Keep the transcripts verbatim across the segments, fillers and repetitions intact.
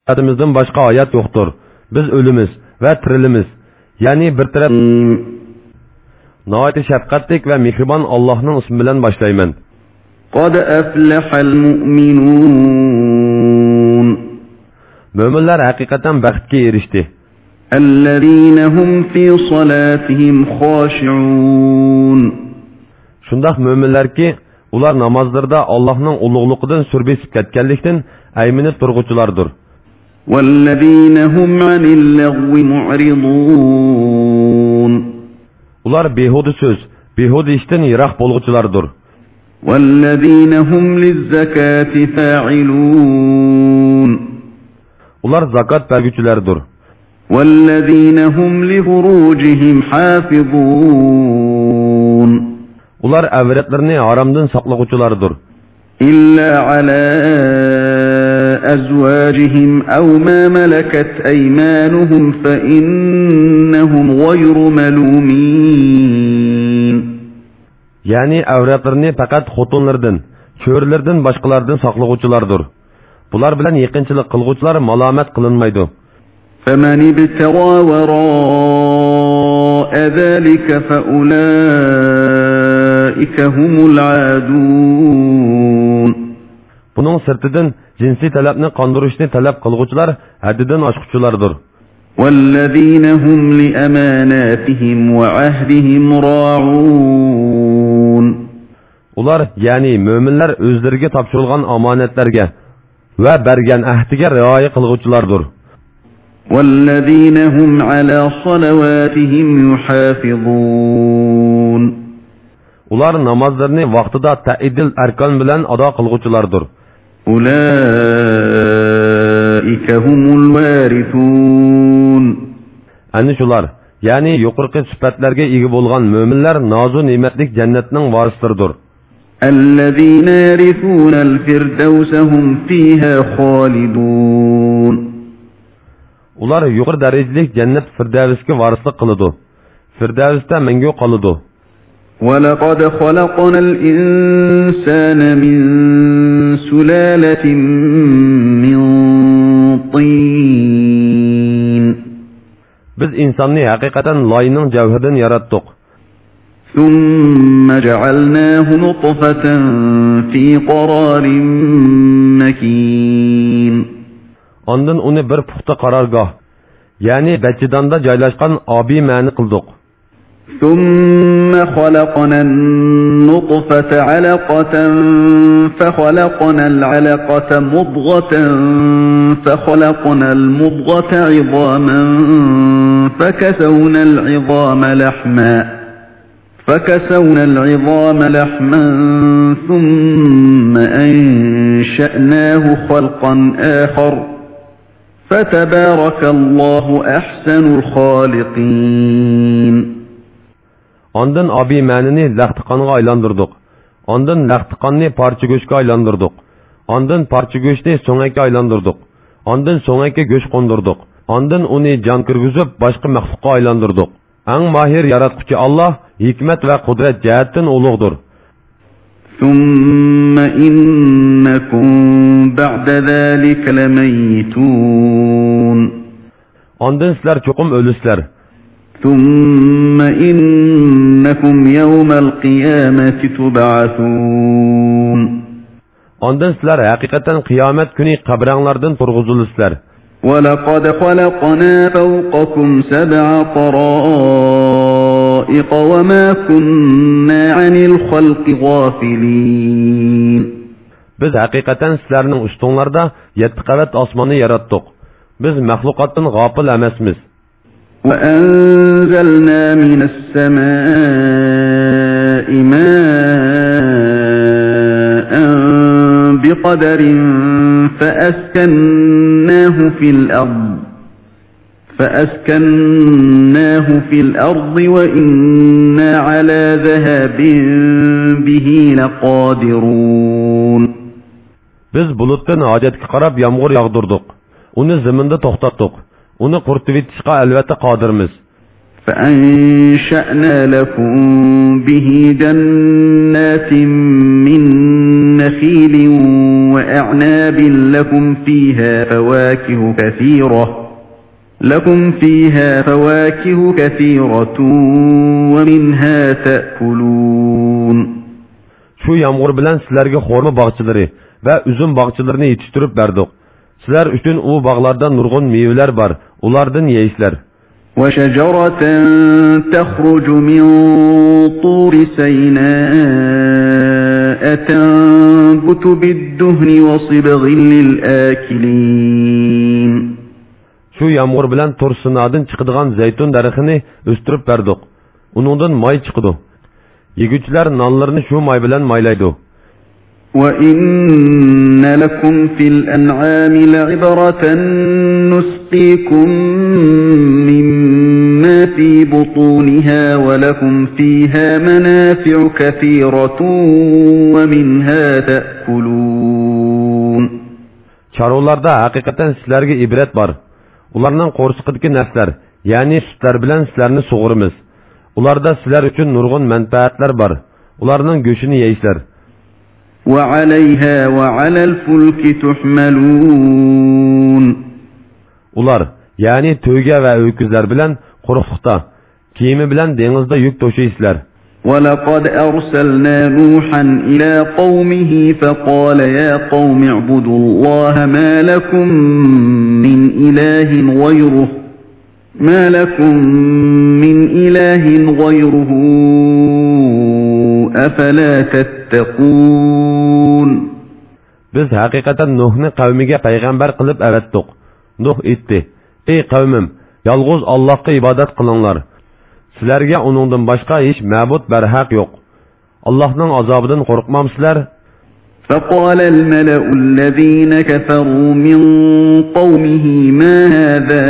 Adımızdan başka hayat yoktur. Biz ölümüz ve tirilimiz. Yani bir taraf nəhayət şəfqətlik ve mehriban Allah'ın ismi bilen başlayman. قَدْ أَفْلَحَ الْمُؤْمِنُونَ Müminler hakikaten bəxtə erişdi. الَّذِينَ هُمْ فِي صَلَاتِهِمْ خَاشِعُونَ Şundaq müminler ki, ular namazlarda Allah'ın uluğluğundan sürbesip ketkenlikten ayminip durğuculardır. وَالَّذِينَ هُمْ عَنِ اللَّغْوِ مُعْرِضُونَ Ular behudu söz, behudu işten yıraq bolğuculardır. وَالَّذِينَ هُمْ لِلزَّكَاةِ فَاعِلُونَ Ular zakat vergüçülerdir. وَالَّذِينَ هُمْ لِفُرُوجِهِمْ حَافِظُونَ Ular avretlerini haramdan saklagıçılardır. إِلَّا عَلَى أَزْوَاجِهِمْ أَوْ مَا مَلَكَتْ أَيْمَانُهُمْ فَإِنَّهُمْ غَيْرُ مَلُومِينَ Yani avretlerini fakat xotunlardan, körlerden başkalardan saklagıçılardır. Bular bilen yakınçılık kılgıçlar malamet kılınmaydı. فَمَنِ ابْتَغَى وَرَاءَ ذَلِكَ فَأُولَٰئِكَ هُمُ الْعَادُونَ Bunun sırtıdan cinsi talepni kandırışını talep kılgıçlar haddiden aşkıçılardır. وَالَّذِينَ هُمْ لِأَمَانَاتِهِمْ وَعَهْدِهِمْ رَاعُونَ Ular yani müminler özlerine tapşırılgan amanetlerge ve bergen ahdige riayet kılgıçılardır. وَالَّذِينَ هُمْ عَلَى صَلَوَاتِهِمْ يُحَافِظُونَ Ular namazlarını vaktida ta'idil erkan bilen ada kılgıçılardır. أُولَٰئِكَ هُمُ الْوَارِثُونَ Ani şular, yani yuqorqi süpetlerge igi bolgan müminler nazu nimetlik cennetinin varislarıdır. الَّذِينَ يَرِثُونَ الْفِرْدَوْسَ هُمْ فِيهَا خَالِدُونَ Ular yuqur derecelik cennet firdevs'ki varislik kılıdı. Firdevs'te mengü kalıdı. وَلَقَدْ خَلَقْنَا الْإِنسَانَ مِنْ سُلَالَةٍ مِنْ طِينٍ Biz insanı hakikaten layının cevherden yarattık. ثُمَّ جَعَلْنَاهُ نُطْفَةً فِي قَرَارٍ مَكِينٍ Ondan onu bir puxta qarargah, yani beçidanda caylaşkan abi məni kıldık. ثُمَّ خَلَقْنَا النُّطْفَةَ عَلَقَةً فَخَلَقْنَا الْعَلَقَةَ مُضْغَةً فَخَلَقْنَا الْمُضْغَةَ عِظَامًا فَكَسَوْنَا الْعِظَامَ لَحْمًا فَكَسَوْنَا الْعِظَامَ لَحْمًا ثُمَّ أَنشَأْنَاهُ خَلْقًا آخَرَ فَتَبَارَكَ اللَّهُ أَحْسَنُ الْخَالِقِينَ Ondan abi mənini laxtiqanğa aylandırdık. Ondan laxtiqanını parça göçke aylandırdık. Ondan parça göçni so'ngakka aylandırdık. Ondan so'ngakka göç qondurdık. Ondan onu can kirgizib başqa maxluqqa aylandırdık. Eng mahir yaratquchi Allah hikmet ve kudret cihetten ulug'dur. ثُمَّ إِنَّكُمْ بَعْدَ ذَلِكَ لَمَيِّتُونَ Ondan sizler çokum ölüsler. ثُمَّ إِنَّكُمْ يَوْمَ الْقِيَامَةِ تُبْعَثُونَ Ondan sizler hakikaten kıyamet günü kabranglardan turguzulurlar. وَلَقَدْ خَلَقْنَا فَوْقَكُمْ سَبْعَ طَرَائِقَ وَمَا كُنَّا عَنِ الْخَلْقِ غَافِلِينَ Biz hakikaten sizlerinin üstünlerde yetti qavat osmonni yarattık. Biz mahlukattan gafil emasmiz. وَأَنزَلْنَا مِنَ السَّمَاءِ مَاءً بِقَدَرٍ فَأَسْكَنَّاهُ فِي الْأَرْضِ فَأَسْكَنَّاهُ فِي الْأَرْضِ وَإِنَّا عَلَى ذَهَابٍ بِهِ لَقَادِرُونَ Biz bulutdan hacetki qarab yağmur yağdırdık. Onu ziminde toxtatdık. Onu qurtivitishqa albatta qodirmiz. فَأَنشَأْنَا لَكُمْ بِهِ جَنَّاتٍ مِّن نَخِيلٍ وأعناب لكم فيها فواكه كثيرة لكم فيها فواكه كثيرة ومنها تأكلون. Şu yağmur bilen sizlerge xorma bağçıları ve üzüm bağçılarını yetiştirip verdik. Sizler üçün o bağlarda nurgun meyveler var. Onlardan yeysizler. وَشَجَرَةً تَخْرُجُ مِنْ طُورِ سَيْنَاءَ تَنْبُتُ بِالدُّهْنِ وَصِبْغٍ لِلْآكِلِينَ. Şu yağmur bilen Tur Sina'dan çıkıdığan zeytun darıxını östürüp verdik. Onundan may çıkıdı. Yegüçler nallarını şu may bilen maylaydı. وَإِنَّ لَكُمْ فِي الْأَنْعَامِ لَعِبْرَةً نُسْقِيكُم مِّمَّا فِي بُطُونِهَا وَلَكُمْ فِيهَا مَنَافِعُ كَثِيرَةٌ وَمِنْهَا تَأْكُلُونَ. Çarılarda hakikaten sizlerge ibret var. Ularning qo'rsiqidagi naslar, ya'ni sutlar bilan sizlarni sug'urimiz. Ularda sizlar uchun nurg'un manfaatlar bor. Ularning go'shini yeysizlar. وَعَلَيْهَا وَعَلَى الْفُلْكِ تُحْمَلُونَ. Ular, ya'ni to'yga va o'kizlar bilan quruqliqda, kiyimi bilan dengizda yuk to'shaysizlar. وَلَقَدْ أَرْسَلْنَا نُوحًا إِلَى قَوْمِهِ فَقَالَ يَا قَوْمِ اعْبُدُوا اللَّهَ مَا لَكُمْ مِنْ إِلَٰهٍ غَيْرُهُ مَا لَكُمْ مِنْ إِلَٰهٍ غَيْرُهُ أَفَلَا تَتَّقُونَ. Biz haqiqatan Nuhni qavmiga payg'ambar qilib avatdik. Nuh aytdi: "Ey qavmim, yolg'iz Allohga ibodat qilinglar. Sizlarga uningdan boshqa hech ma'bud barhaq yo'q. Allohning azobidan qo'rqmamsizlar?" فقال الملأ الذين كفروا من قومه ما هذا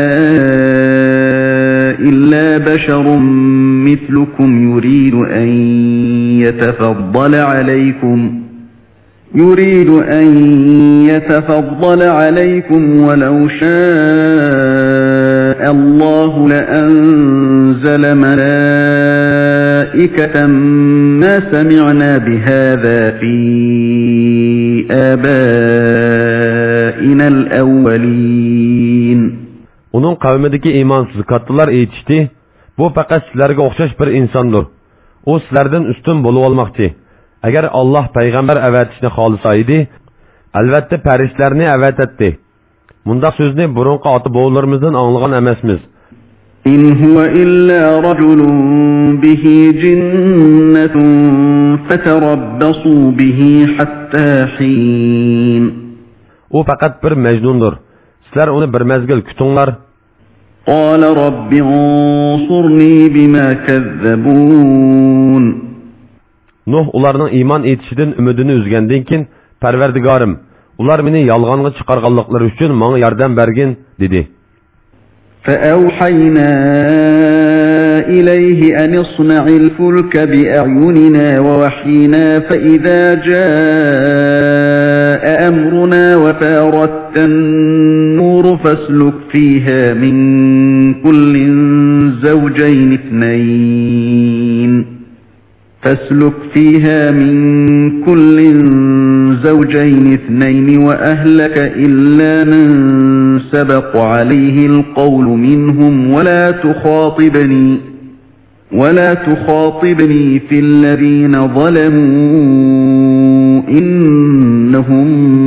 إلا بشر مثلكم يريد أن يتفضل عليكم يريد أن يتفضل عليكم ولو شاء الله لأنزل ملائكة ما سمعنا بهذا في آبائنا الأولين. Onun qavmidagi imansız kattılar aytishdi: "Bu faqat sizlarga o'xshash bir insondir. U sizlardan ustun bo'lib olmoqchi. Agar Alloh payg'ambar avatishni xohlasa edi, albatta farishtalarni avatadi." Bundaq so'zni burunqi ota-bovlarimizdan anglagan emasmiz. إن هو إلا رجل به جنة فتربصوا به حتى حين. O faqat bir mecnundur. Sizlar uni bir mezgil kutinglar. قال رب انصرني بما كذبون. Nuh ularning iymon etishidan umidini uzgandan keyin Parvardigorim, ular meni yolg'onga chiqarganliklari uchun menga yordam bergin dedi. فأوحينا إليه أن اصنع الفلك بأعيننا ووحينا فإذا جاء أمرنا وفارت النور فاسلك فيها من كل زوجين اثنين فاسلك فيها من كل زوجين اثنين وأهلك إلا من سبق عليه القول منهم ولا تخاطبني ولا تخاطبني في الذين ظلموا إنهم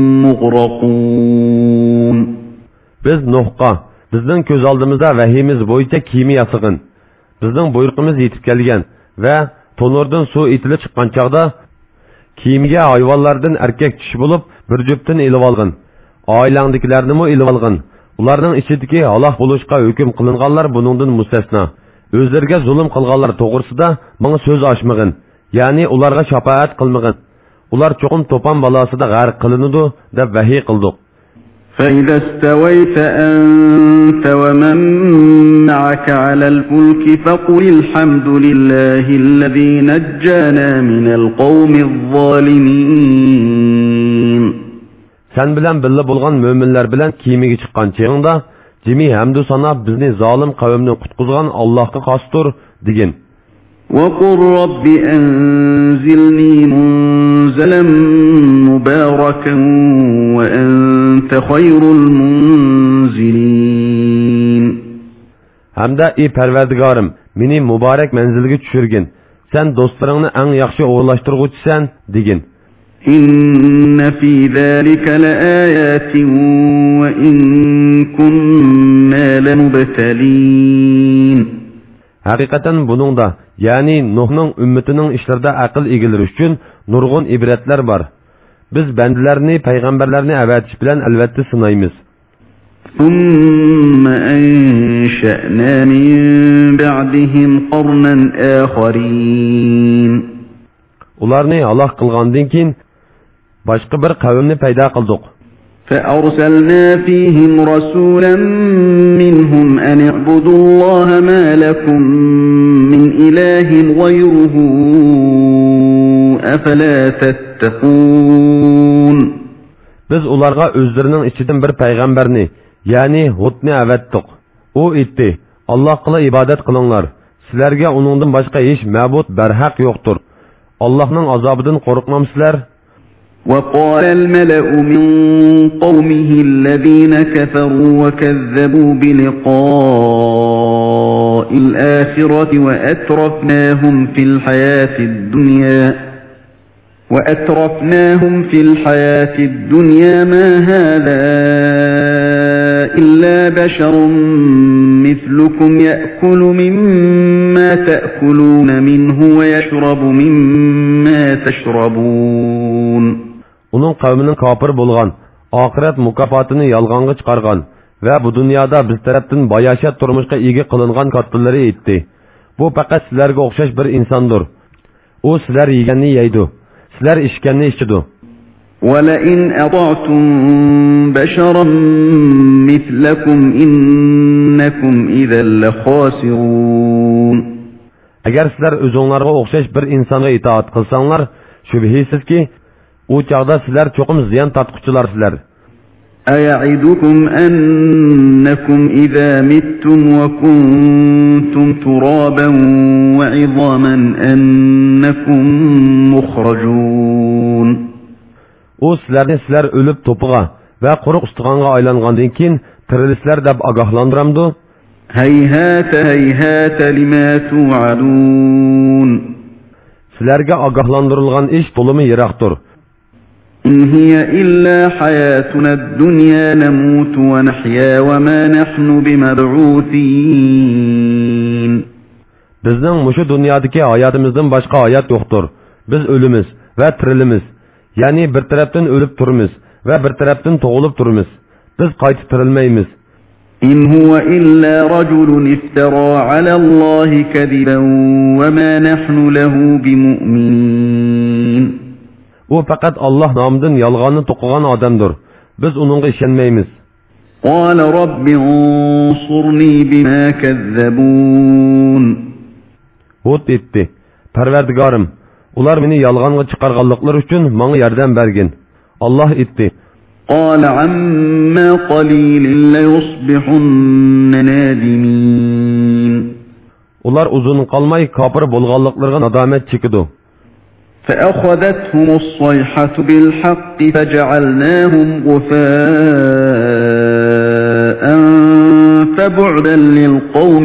مغرقون. Biz Nuhqa, bizning ko'z oldimizda vahiyimiz bo'yicha kiyimi yasig'in. Bizning buyruqimiz yetib kelgan va tonurdan suv etilib chiqqan chaqda kiyimiga hayvonlardan erkak kishi bo'lib bir juftini ilib olgin. Oilangdagilarni mo ilib olgin. Ularning ichidagi halok bo'lishga hukm qilinganlar buningdan mustasno. O'zlariga zulm qilganlar to'g'risida menga so'z ochmag'in, ya'ni ularga shafaat qilmag'in. Ular cho'qim to'pon balosida g'arq qilinadi deb vahiy qildik. فإذا استويت أنت ومن معك على الفلك فقل الحمد لله الذي نجانا من القوم الظالمين. Sen bilan birga bo'lgan mo'minlar bilan kiyimiga chiqqan cheg'ingda jimi hamdu sana bizni zolim qavmni qutqizgan Allohga xosdir degin. وقل رب أنزلني منزلا مباركا وأنت خير المنزلين. Hamda ey Parvardigorim, meni muborak manzilga tushirgin. Sen do'stlaringni eng yaxshi o'g'irlashtirg'uchisan, degin. إن في ذلك لآيات وإن كنا لمبتلين. Haqiqatan buningda, ya'ni Nuhning ummatining ishlarida aql egalari uchun nurg'un ibratlar bor. Biz bandalarni, payg'ambarlarni avatish bilan albatta sinaymiz. ثم أنشأنا من بعدهم قرنا آخرين. Ularni halok qilgandan keyin boshqa bir qavmni paydo qildik. فأرسلنا فيهم رسولا منهم أن اعبدوا الله ما لكم من إله غيره أفلا تتقون. Biz ularga özlerining ichidan bir payg'ambarni, ya'ni Hudni avatdik. U aytdi: Allohga ibodat qilinglar. Sizlarga uningdan boshqa hech ma'bud barhaq yo'qdir. Allohning azobidan qo'rqmamsizlar? وقال الملأ من قومه الذين كفروا وكذبوا بلقاء الآخرة وأترفناهم في الحياة الدنيا وأترفناهم في الحياة الدنيا ما هذا إلا بشر مثلكم يأكل مما تأكلون منه ويشرب مما تشربون. Onun qavminin kafir bo'lgan, oxirat mukofotini yolg'onga chiqargan va bu dunyoda biz tarafdan bayashat turmushga ega qilingan kattallari aytdi. Bu faqat sizlarga o'xshash bir insondir. U sizlar yeganni yeydi, sizlar ichganni ichidi. وَلَئِنْ أَطَعْتُمْ بَشَرًا مِثْلَكُمْ إِنَّكُمْ إِذًا لَخَاسِرُونَ. Agar sizlar o'zingizlarga o'xshash bir insonga itoat qilsanglar, shubhisizki u chaqda sizlar cho'qim ziyon tortquchilarsizlar. أَيَعِدُكُمْ أَنَّكُمْ إِذَا مِتُّمْ وَكُنْتُمْ تُرَابًا وَعِظَامًا أَنَّكُمْ مُخْرَجُونَ. O sizlarni sizlar ölüp topuğa ve quruq ustig'onga aylangandan keyin tirilisizlar deb ogohlantiramdi. Hayhata hayhata lima tu'adun. Sizlarga ogohlantirilgan ish to'limi yiroqdir. In hiya illa hayatuna ad-dunya namutu wa nahya wa ma nahnu bimab'uthin. Bizning mushu dunyodagi hayotimizdan boshqa hayot yo'qdir. Biz o'limiz va tirilimiz. Yani bir taraftan ölüp turmiz ve bir taraftan tug'ilib turmiz. Biz qaytib tirilmaymiz. In huwa illa rajulun iftara ala Allahi kadiban wa ma nahnu lahu bimu'minin. O faqat Allah nomidan yolg'onni to'qigan odamdir. Biz uningga ishonmaymiz. Qala robbi unsurni bima kazzabun. Hud etdi: Parvardigorim, ular meni yolg'onga chiqarganliklari uchun menga yordam bergin. Allah etdi: Qala amma qalilin la yusbihun nadimin. Ular uzun qolmay kafir bo'lganliklariga nadomat chekidi. فأخذتهم الصيحة بالحق فجعلناهم غثاء فبعدا للقوم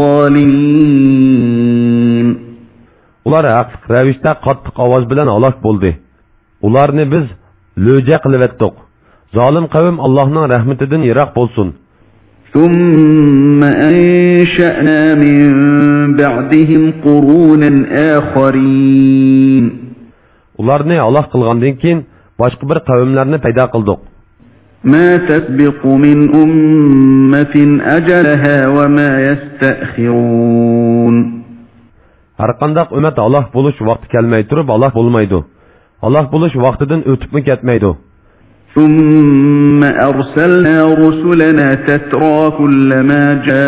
الظالمين. Ular haqsiz ravishda qattiq ovoz bilan halok bo'ldi. Ularni biz lo'ja qilib etdik. Zolim qavm Allohning rahmatidan yiroq bo'lsin. ثم أنشأنا من بعدهم قرونا آخرين. Ularni halok qilgandan keyin boshqa bir qavmlarni paydo qildik. ما تسبق من أمة أجلها وما يستأخرون. Har qanday ummat Alloh bo'lish vaqti kelmay turib Alloh bo'lmaydi. Alloh bo'lish vaqtidan o'tibmi ketmaydi. ثم أرسلنا رسلنا تترى كلما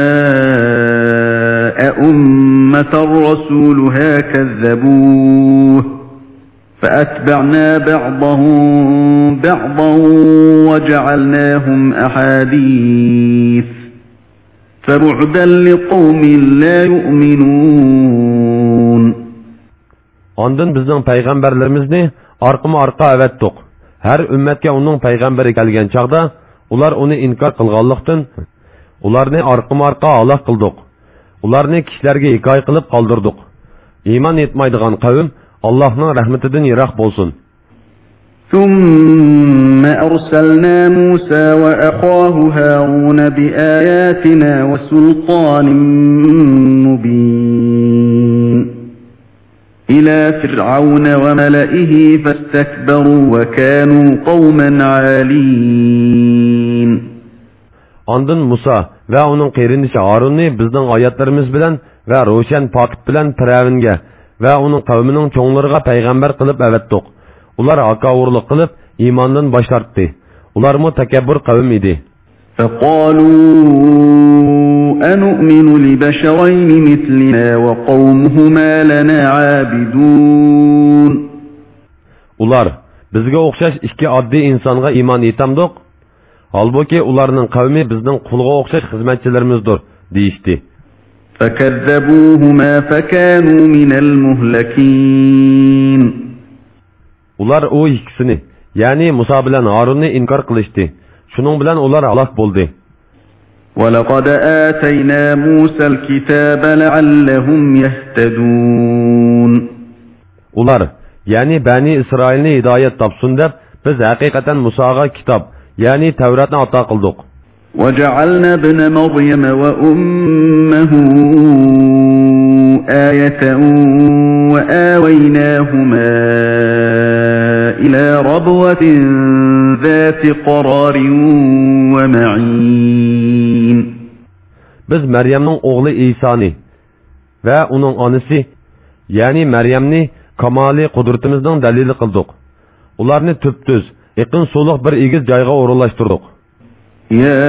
جاء أمة رسولها كذبوه فأتبعنا بعضهم بعضا وجعلناهم أحاديث فبعدا لقوم لا يؤمنون. Ondan bizning payg'ambarlarimizni orqama-orqa avatdiq. Har ummatga uning payg'ambari kelgan chaqda ular uni inkor qilganlikdan ularni orqama-orqa halok qildik. Ularni kishilarga hikoya qilib qoldirdik. Iymon etmaydigan qavm Allohning rahmatidan yiroq bo'lsin. ثم أرسلنا موسى وأخاه هارون بآياتنا وسلطان مبين إلى فرعون وملئه فاستكبروا وكانوا قوما عالين. Ondan Musa ve onun qeyrindishi Harunni bizning oyatlarimiz bilan ve ro'shan pokit bilan Firavunga ve onun qavmining cho'nglariga payg'ambar qilib avatdiq. Ular akavurlik qilib iymondan bosh tortdi. Ular mu takabbur qavm edi. فقالوا أنؤمن لبشرين مثلنا وقومهما لنا عابدون. Ular bizga o'xshash ikki oddiy insonga iymon etamdiq. Halbuki ularning qavmi bizning qulga o'xshash xizmatchilarimizdir deyishdi. فكذبوهما فكانوا من المهلكين. Ular o ikkisini, ya'ni Musa bilan Harunni inkor qilishdi. Shuning bilan ular halok bo'ldi. وَلَقَدْ آتَيْنَا مُوسَى الْكِتَابَ لَعَلَّهُمْ يَهْتَدُونَ. Ular, ya'ni Bani İsrailni hidayet tapsın deb biz haqiqatan Musaga kitap, ya'ni Tevratni ato qildik. وَجَعَلْنَا ابْنَ مَرْيَمَ وَأُمَّهُ آيَةً وَآوَيْنَاهُمَا إِلَى رَبْوَةٍ ذَاتِ قَرَارٍ وَمَعِينٍ. Biz Meryem'nin oğlu İsa'ni ve onun anısı, yani Meryem'ni kamali kudretimizden delili kıldık. Ularını tüptüz, yakın soluk bir igiz cayga orullaştırdık. يا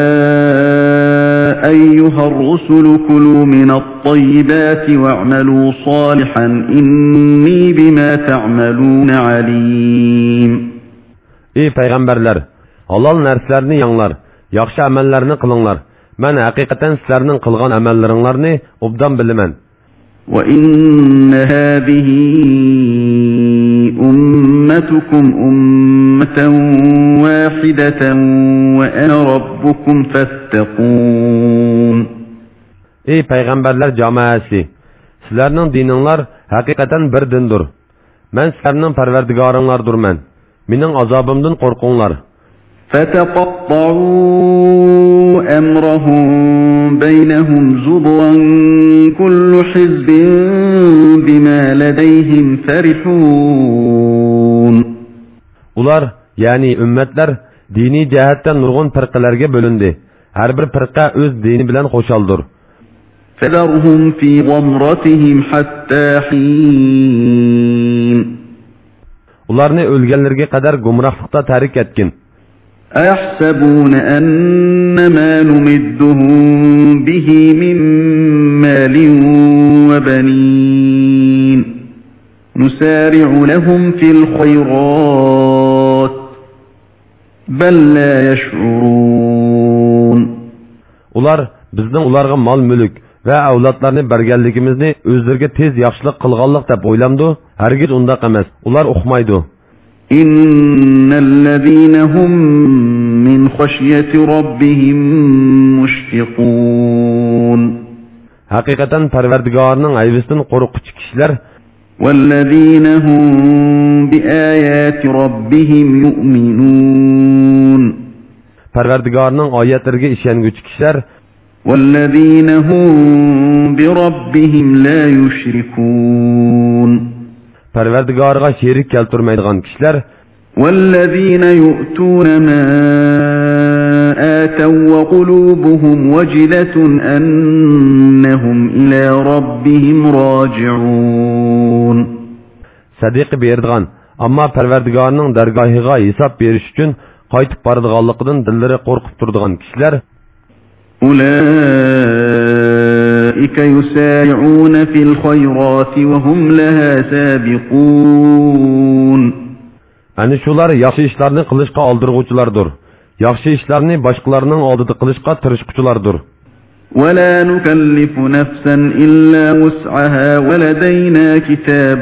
أيها الرسل كلوا من الطيبات واعملوا صالحا إني بما تعملون عليم. Ey peygamberler, halal nerslerini yanlar, yaxşı amellerini kılınlar. Ben hakikaten sizlerinin kılgan amellerinlerini obdan bilimen. وَإِنَّ هَذِهِ أُمَّتُكُمْ أُمَّةً وَاحِدَةً وَأَنَا رَبُّكُمْ فَاتَّقُونَ. Ey peygamberler cemaati, sizlerinin dininler hakikaten bir dindir. Ben sizlerinin perverdigarınlardır men. Minin azabımdan korkunlar. فَتَقَطَّعُوا أَمْرَهُمْ بَيْنَهُمْ زُبُرًا كُلُّ حِزْبٍ بِمَا لَدَيْهِمْ فَرِحُونَ. Ular, yani ümmetler, dini cihetten nurgun firqalarga bölündü. Her bir firqa öz dini bilen hoşaldır. فَذَرْهُمْ فِي غَمْرَتِهِمْ حَتَّى حِينٍ. Ularni ölgenlerge kadar gumrahlıkta tahrik etkin. أَيَحْسَبُونَ أَنَّمَا نُمِدُّهُمْ بِهِ مِنْ مَالٍ وَبَنِينَ نُسَارِعُ لَهُمْ فِي الْخَيْرَاتِ بَلْ لَا يَشْعُرُونَ. Ular bizning ularga mal mülk ve avlatlarını bergenligimizni özlerge tez yaxşılık kılganlık dep oylamdı. Hergiz undaq emas. Ular uqmaydı. İnnellezîne hum min haşyeti rabbihim muşfikûn. Hakikaten Perverdigarının ayvisinden korkuç kişiler وَالَّذ۪ينَ هُمْ بِآيَاتِ رَبِّهِمْ يُؤْمِنُونَ. Perverdigarının ayetlerine işengüç kişiler وَالَّذ۪ينَ هُمْ بِرَبِّهِمْ لَا يُشْرِكُونَ. Perverdigarıga şerik keltirmeydiğin kişiler وَالَّذ۪ينَ يُؤْتُونَ مَا آتَوْا وَقُلُوبُهُمْ وَجِلَةٌ أَنَّهُمْ إِلَى رَبِّهِمْ رَاجِعُونَ. Sadiqi berdiğin ama Perverdigarının dergahıga hesap veriş için qaytıp barıdığanlıqdan dilleri korkup durduğun kişiler أُولَٰئِكَ يُسَارِعُونَ فِي الْخَيْرَاتِ وَهُمْ لَهَا سَابِقُونَ. Yani şular yaxşı işlerini kılışqa aldırğuculardır. Yaxşı işlerini başkalarının aldığı kılışqa tırışqıcılardır. ولا نكلف نفسا إلا وسعها ولدينا كتاب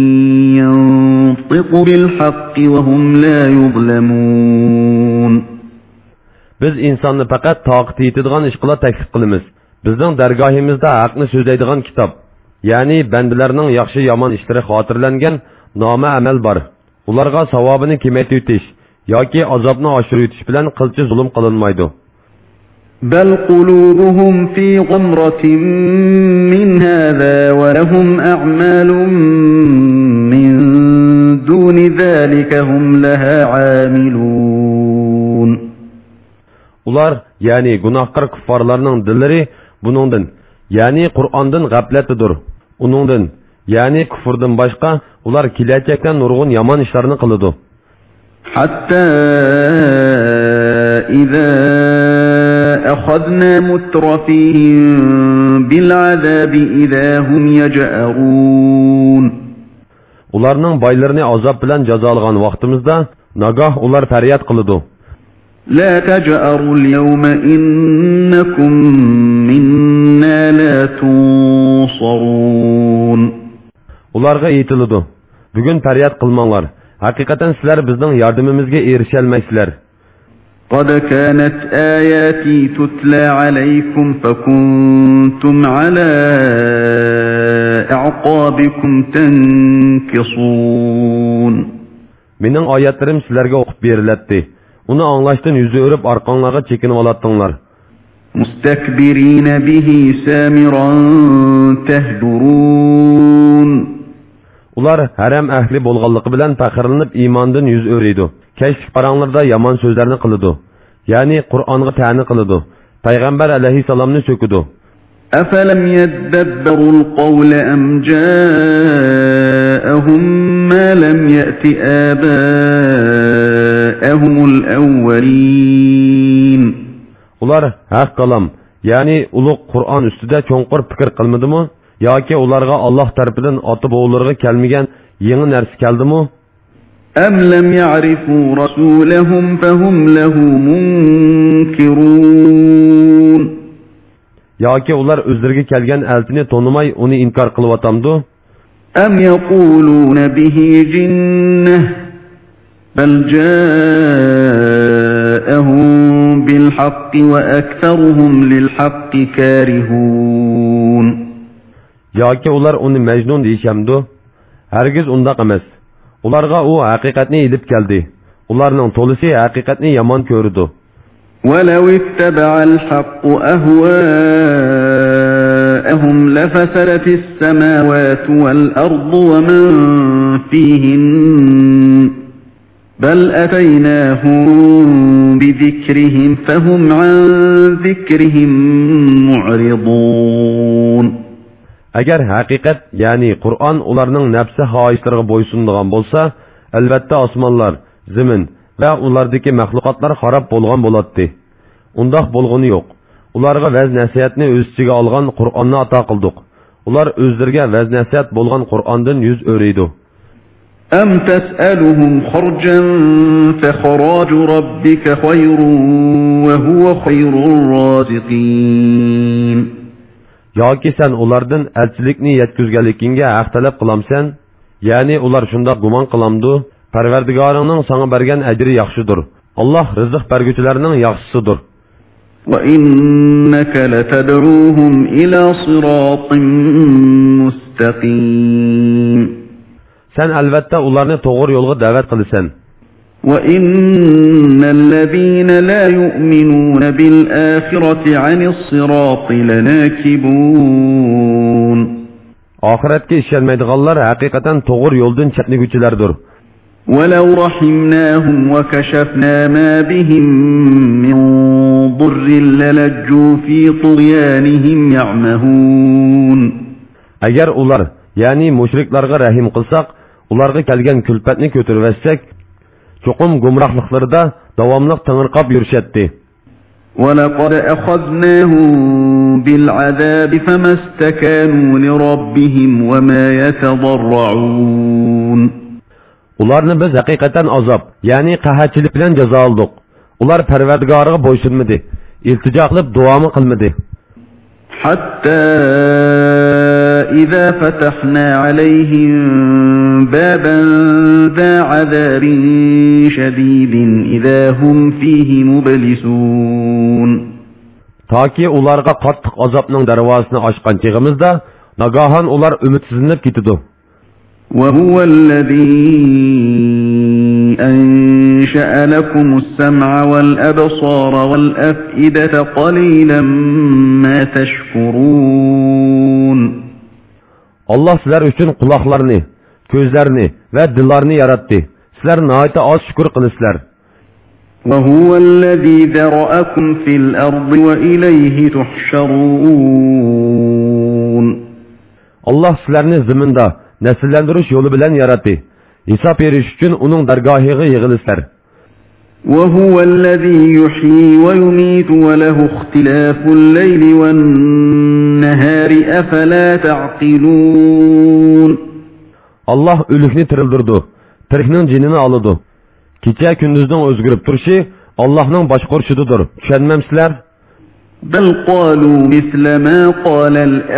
ينطق بالحق وهم لا يظلمون. Biz insonni faqat taqat yetadigan ish qila taklif qilamiz. Bizning dargohimizda haqni so'zlaydigan kitob, ya'ni bandalarning yaxshi yomon ishlari xotirlangan noma amal bor. Ularga savobini kamaytirish yoki azobni oshirib bilan qilchi zulm qilinmaydi. بل قلوبهم في غمرة من هذا ولهم أعمال من دون ذلك هم لها عاملون. Ular, yani günahkar kuffarlarning dillari buningdan, yani Qur'ondan g'aflatlidir. Uningdan, yani kufrdan boshqa ular kelajakdan nurg'un yomon ishlarni qiladi. Hatta idza akhadna mutrafihim bil azabi idza hum yaj'arun. Ularning boylarini azob bilan jazolagan vaqtimizda nagah ular faryod qiladi. لا تجأروا اليوم إنكم منا لا تنصرون. Ularga aytiladi. Bugun faryod qilmanglar. Haqiqatan sizlar bizning yordamimizga erisha olmaysizlar. قد كانت آياتي تتلى عليكم فكنتم على أعقابكم تنكصون. Mening oyatlarim sizlarga o'qib beriladi. Uni anglashdan yüzü örüp arqanlarga çekinip alatdыңlar. Mustakbirina bihi samiran tehdurun. Ular haram ahli bolğanlığı bilan faxrlanıp imandan yüz öreydi. Keşlik paranlarda yaman sözlerini kılıdı. Yani Kur'an'ı ta'ni kılıdı. Peygamber aleyhisselamını söküdü. أفلم يدبروا القول أم جاءهم ما لم يأت آباءهم الأولين. Ular haq kalam, yani ulug' Qur'on ustida cho'nqur fikr qilmadimi yoki ularga Alloh tarafidan ota bovularga kelmagan yangi narsa keldimi? أم لم يعرفوا رسولهم فهم له منكرون. Yoki ular o'zlariga kelgan elchini tonimay uni inkor qilib atamdi? Am yaquluna bihi jinnah bal ja'ahum bil haqqi wa aktharuhum lil haqqi karihun. Yoki ular uni majnun deyishamdi? Hargiz undaq emas. Ularga u haqiqatni ilib keldi. Ularning to'lisi haqiqatni yomon ko'rdi. ولو اتبع الحق أهواءهم لفسدت السماوات والأرض ومن فيهن بل أتيناهم بذكرهم فهم عن ذكرهم معرضون. Agar haqiqat, yani Qur'on ularning nafsi xohishlariga bo'ysunadigan bo'lsa, albatta osmonlar, zamin va ulardagi mahluqotlar xarob bo'lgan bo'ladi. Undaq bo'lg'ini yo'q. Ularga vaz nasihatni o'z ichiga olgan Qur'onni ato qildik. Ular o'zlariga vaz nasihat bo'lgan Qur'ondan yuz o'raydi. Am tas'aluhum kharjan fa kharaju robbika khayrun wa huwa khayrur raziqin. Yoki sen ulardan elchilikni yetkazganligingga haq talab qilamsan, ya'ni ular shunda gumon qilamdi. Parvardigoringning sana bergan ajri yaxshidir. Alloh rizq berguvchilarning yaxshisidir. Wa innaka latad'uuhum ila siratin mustaqim. Sen albatta ularni to'g'ri yo'lga da'vat qilasan. Wa innal ladina la yu'minuna bil akhirati 'anis sirati lanakibun. Oxiratga ishonmaydiganlar haqiqatan to'g'ri yo'ldan chetniguvchilardir. ولو رحمناهم وكشفنا ما بهم من ضر للجوا في طغيانهم يعمهون. Agar ular, yani mushriklarga rahim qilsak, ularga kelgan kulfatni ko'tarib cho'qim gumrohliklarida davomli tingirqab yurishadi. ولقد أخذناهم بالعذاب فما استكانوا لربهم وما يتضرعون. Ularni biz haqiqatan azob, ya'ni qahatchilik bilan jazo oldik. Ular Parvardigoriga bo'ysunmadi, iltijo qilib duomi qilmadi. حتى إذا فتحنا عليهم بابا ذا عذاب شديد إذا هم فيه مبلسون. Taki ularga qattiq azobning darvozasini ochgan chig'imizda nagahan ular umidsizinib ketidi. وهو الذي أنشأ لكم السمع والأبصار والأفئدة قليلا ما تشكرون. Allah sizler üçün kulaklarını, gözlerini ve dillarını yarattı. Sizler nihayet az şükür kılısızlar. وهو الذي ذرأكم في الأرض وإليه تحشرون. Allah sizlerini ziminde nesillendiriş yolu bilen yarattı. Hesap veriş için onun dergahıga yığılısızlar. وهو الذي يحيي ويميت وله اختلاف الليل والنهار أفلا تعقلون. Allah ölükni tirildirdi, tirikning jinini alıdı. Kecha kunduzning o'zgarib turishi Allohning boshqarishidir. Tushunmamsizlar? بل قالوا مثل ما قال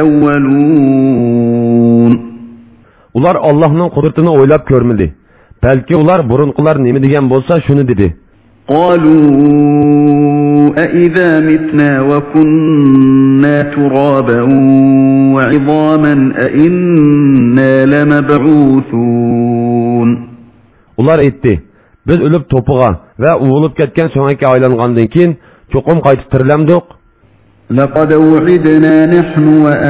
الأولون. Ular Allohning qudratini o'ylab ko'rmadi. Balki ular burunqilar nima degan bo'lsa shuni dedi. قالوا أإذا متنا وكنا ترابا وعظاما أإنا لمبعوثون. Ular aytdi: biz o'lib to'piga va uvilib ketgan so'ngaki aylangandan keyin cho'qim qaytib tirilamdik. لقد وعدنا نحن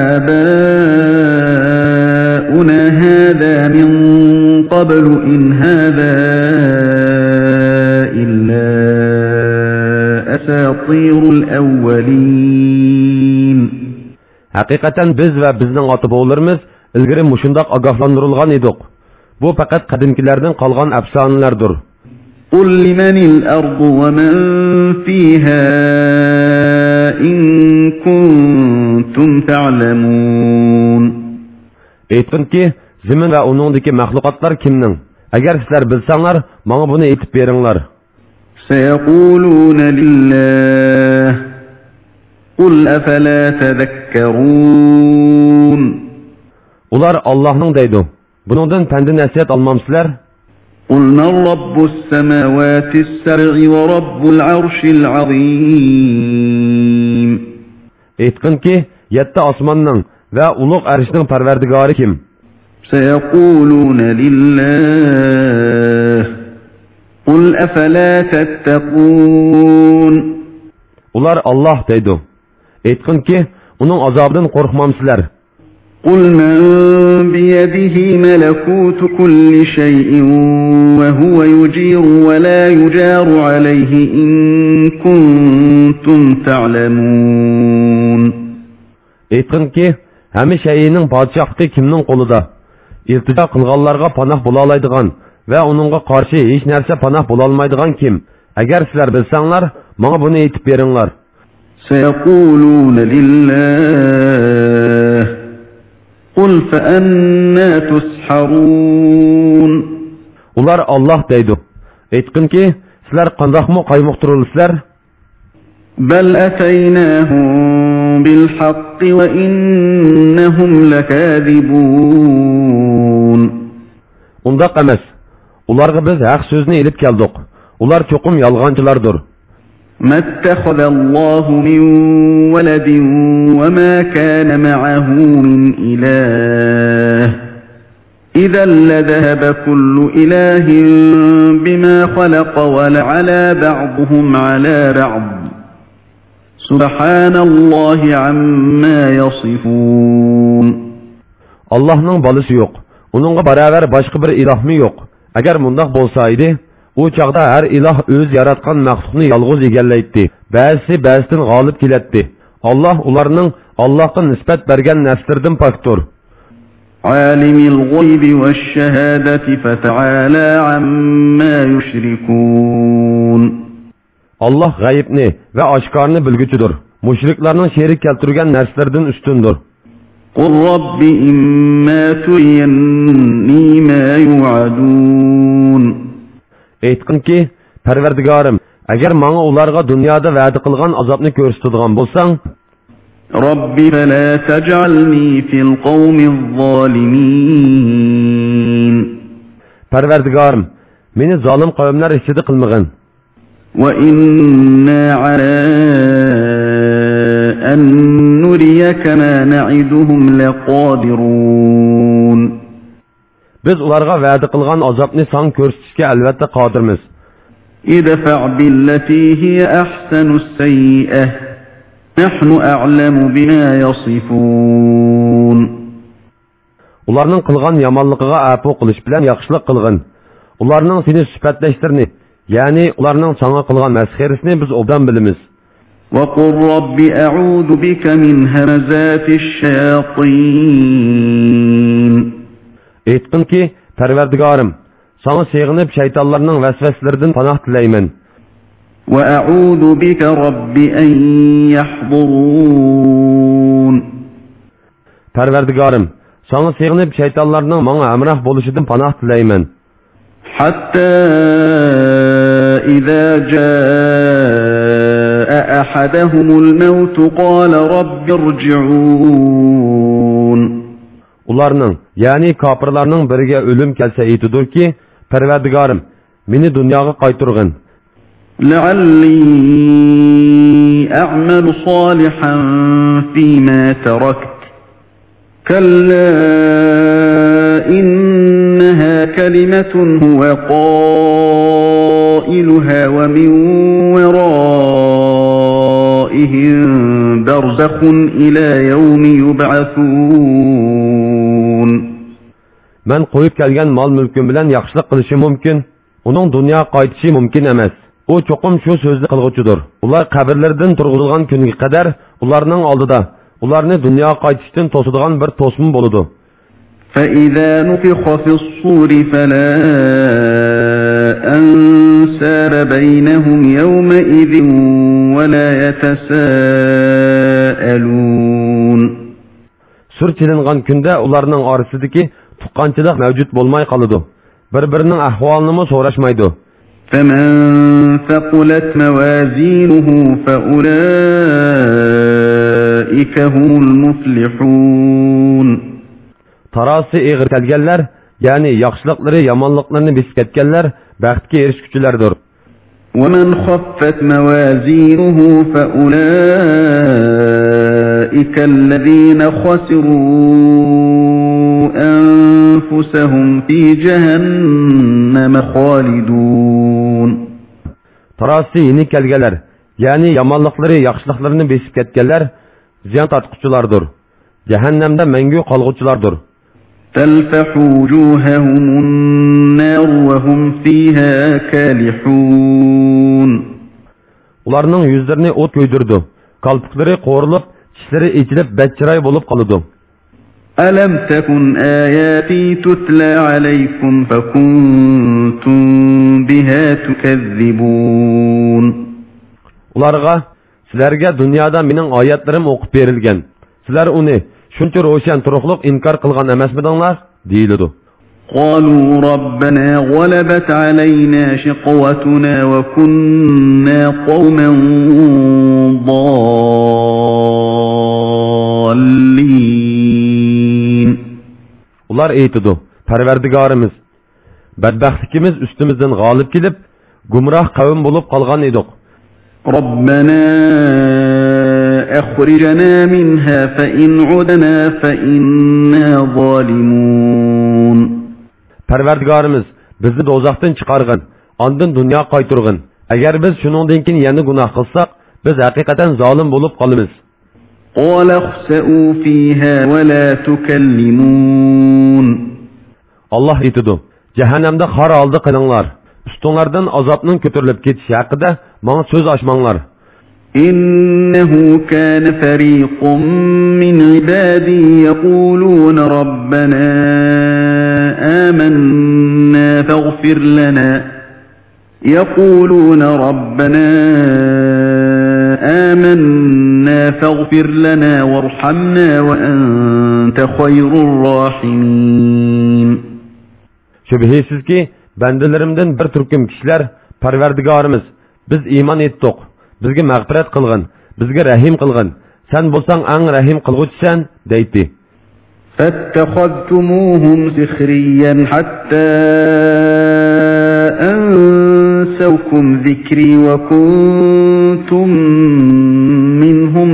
وآباؤنا هذا من قبل إن هذا إلا أساطير الأولين. Haqiqatan biz va bizning ota-bobolarimiz ilgari mushundaq ogohlantirilgan edik. Bu faqat qadimkilardan qolgan afsonalardir. قل لمن الأرض ومن فيها إن كنتم تعلمون. Aytqin ki, zimin ve onundaki mahlukatlar kimning? Agar sizlar bilsanglar, bana bunu aytib beringlar. سيقولون لله قل أفلا تذكرون. Ular Allah'ның deydi. Bunundan pəndi nəsiyyət almamsızlar? قل من رب السماوات السبع ورب العرش العظيم. Aytqin ki, yetti osmonning ve uluq arshning parvardigori kim? سيقولون لله قل أفلا تتقون. Ular Allah deydi. Aytqin ki, onun azabından qorxmamsızlar. قل من بيده ملكوت كل شيء وهو يجير ولا يجار عليه إن كنتم تعلمون. Aytqin ki, həmi şeyinin padişahlığı kimnin qolida? İltica qılğanlarga panah bulalaydigan ve onunğa qarşı hiç narsa panah bulalmaydigan kim? Agar sizlar bilsanglar, bana bunu aytib beringlar. سيقولون لله قل فأنا تسحرون. Ular Allah deydi. Aytqin ki, sizlar qandaqmı qaymoqtirilsizlar? بل أتيناهم بالحق وإنهم لكاذبون. Undaq emas. Ularga biz haq sözünü elib keldik. Ular çoxum yalğancılardır. ما اتخذ الله من ولد وما كان معه من إله إذا لذهب كل إله بما خلق ولعلى بعضهم على بعض سبحان الله عما يصفون. Allah'ның balısı yok. Onunla beraber başka bir ilah mı yok? Eğer mundaq bolsaydı, o çağda her ilah öz yaratkan məxluqni yalğız egəlləyti. Bəzi bəzidən qalib kilətti. Allah onlarının Allah'a nisbət bergen nəslirdin paktur. Alimil gaybi ve şehadeti feta'ala amma yüşrikun. Allah gayibni ve aşkarını bilgüçüdür. Müşriklarının şerik keltirgen nəslirdin üstündür. قل رب إما تريني ما يوعدون. Aytqin ki, Parvardigarım, agar manga ularga dunyoda va'da qilgan azobni ko'rsatadigan bo'lsang, رب فلا تجعلني في القوم الظالمين Parvardigorim, meni zolim qavmlar ichida qilmag'in. وإنا على أن نريك ما نعدهم لقادرون Biz ularga va'da qilgan azobni san ko'rsatishga albatta qodirmiz. ادفع بالتي هي أحسن السيئة نحن أعلم بما يصفون Ularning qilgan yomonligiga afu qilish bilan yaxshilik qilgin. Ularning seni sifatlashtirni, ya'ni ularning sana qilgan masxirisini biz obdan bilamiz. وقل رب أعوذ بك من همزات الشياطين Aytqin ki, Parvardigorim, sana sığınıp şeytanlarning vasvaslaridan panoh tilayman. وأعوذ بك رب أن يحضرون Parvardigorim, sana sığınıp şeytanlarning menga amroh bo'lishidan panoh tilayman. حتى إذا جاء أحدهم الموت قال رب ارجعون Ularning, ya'ni kofirlarning biriga o'lim kelsa aytidir ki, Parvardigorim, meni dunyoga qaytargin. لعلي أعمل صالحا فيما تركت كلا إنها كلمة هو قائلها ومن ورائهم برزخ إلى يوم يبعثون Men qo'yib kelgan mol mulkim bilan yaxshilik qilishi mumkin, uning dunyoga qaytishi mumkin emas. U cho'qim shu so'zni qilg'uchidir. Ular qabrlardan turg'izilgan kunga qadar ularning oldida ularni dunyoga qaytishdan to'sadigan bir to'smin bo'ladi. فإذا نفخ في الصور فلا أنساب بينهم يومئذ ولا يتساءلون Sur chilingan kunda ularning orasidagi tuqqanchilik mavjud bo'lmay qoladi. Bir-birining ahvolini so'rashmaydi. فمن ثقلت موازينه فأولئك هم المفلحون Tarası eğir kelgenler, yani yaxşılıkları, yamanlıklarını besip ketkenler, baxtga erishguchilardir. ومن خفت موازينه فأولئك الذين خسروا أنفسهم في جهنم خالدون Tarası yeni kelgeler, yani yamanlıkları, yaxşılıklarını besip ketkenler, ziyan tatqıçılardır. Cehennemde mengü qalğıçılardır. تلفح وجوههم النار وهم فيها كالحون Ularning yüzlerini ot köydürdü. Kalpıkları qoğrulup, çişleri içilip betçiray bolup qalıdı. ألم تكن آياتي تتلى عليكم فكنتم بها تكذبون Ularga, sizlerge dünyada mening ayetlerim okup verilgen. Sizler onu şuncha ro'shan turuqliq inkar qilgan emasmidinglar deyiladi. قالوا ربنا غلبت علينا شقوتنا وكنا قوما ضالين Ular aytidi, Parvardigorimiz, badbaxtligimiz ustimizdan g'olib kelib, gumroh qavm bo'lib qolgan edik. ربنا أخرجنا منها فإن عدنا فإنا ظالمون Parvardigorimiz, bizni do'zaxdan chiqargin, ondan dunyo qaytargin. Agar biz shuningdan keyin yana gunoh qilsak, biz haqiqatan zolim bo'lib qolamiz. قال اخسئوا فيها ولا تكلمون Allah aytidi, jahannamda xor oldi qilinglar. Ustinglardan azobning ko'tarilib ketishi haqida menga so'z ochmanglar. إنه كان فريق من عبادي يقولون ربنا آمنا فاغفر لنا يقولون ربنا آمنا فاغفر لنا وارحمنا وأنت خير الراحمين Şübhesiz ki, bendelerimden bir türküm kişiler, Parvardigorimiz, biz iman ettik, bizge mağfiret kılgın, bizge rahim kılgın, sen bo'lsang ang rahim qilg'uvchisan, deydi. فاتخذتموهم سخريا حتى أنسوكم ذكري وكنتم منهم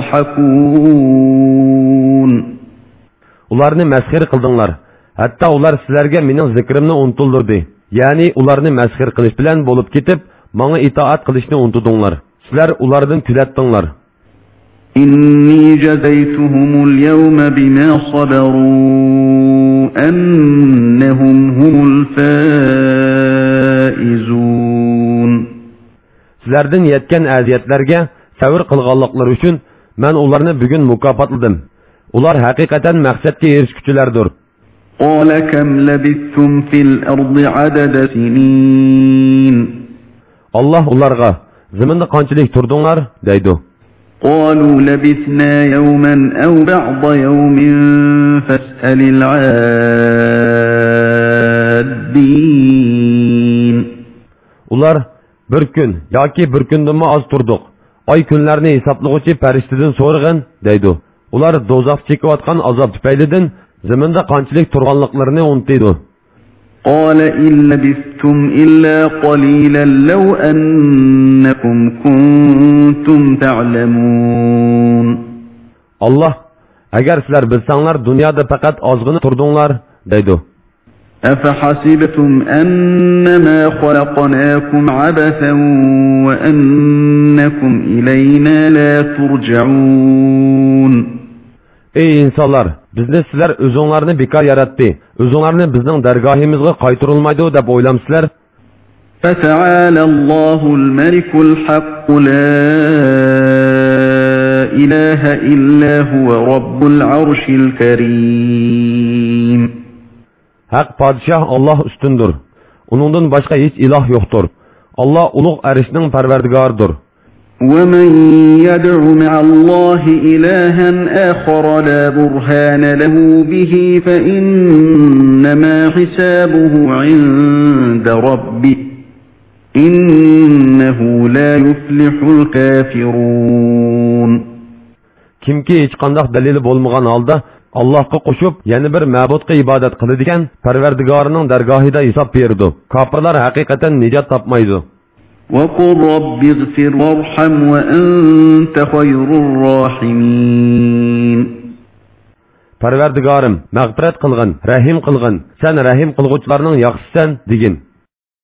تضحكون. Ularni masxir qildinglar. Hatta ular sizlarga mening zikrimni unutildirdi. Ya'ni ularni masxir qilish bilan bo'lib ketib, menga itoat qilishni unutdinglar. Sizlar ulardan kulatdinglar. إني جزيتهم اليوم بما صبروا أنهم هم الفائزون. Sizlardan yetken aziyetlerge sabır kılganlıklar üçün ben onlarını bugün mukaffatladım. Ular hakikaten maksatga erişküçülerdir. قال كم لبثتم في الأرض عدد سنين. Allah onlarga ziminde qanchalik turdunlar deydi. قالوا لبثنا يوما أو بعض يوم فاسأل العادين. Ular bir gün yoki bir kundan mı az turduk. Ay günlerini hesaplığıcı periştiden sorğun deydi. Ular dozaq çekivatkan azap tüpeylidin ziminde qanchalik turganlıklarını unutuydu. قال إن لبثتم إلا قليلا لو أنكم كنتم تعلمون. Allah, eğer sizler bilsanglar dünyada fakat azgını turdunlar deydi. أفحسبتم أنما خلقناكم عبثا وأنكم إلينا لا ترجعون. Ey insanlar, bizni sizler özünlerini bekar yarattı. Özünlerini bizden dergahimizge qaytırılmaydı deb oylamsizlar. فَتَعَالَى اللّٰهُ الْمَلِكُ الْحَقُّ لَا إِلَٰهَ إِلَّا هُوَ رَبُّ الْعَرْشِ الْكَرِيمِ. Hak padişah Allah üstündür. Onundan başka hiç ilah yoktur. Allah ulug' arshning parvardigoridir. وَمَنْ يَدْعُ مَعَ اللَّهِ إِلَٰهًا آخَرَ لَا بُرْهَانَ لَهُ بِهِ فَإِنَّمَا حِسَابُهُ عِندَ رَبِّهِ إِنَّهُ لَا يُفْلِحُ الْكَافِرُونَ. Kimki hech qanday dalili bo'lmagan holda Allohga qo'shib yana bir ma'budga ibodat qiladigan Parvardigorining dargohida hisob berdi. Kofirlar haqiqatan nijot topmaydi. وَقُلْ رَبِّ اغْفِرْ وَارْحَمْ وَأَنْتَ خَيْرُ الرَّاحِمِينَ. Parvardigorim, mag'firat qilgin, rahim qilgin. Sen rahim qilguvchilarning yaxshisisan degin.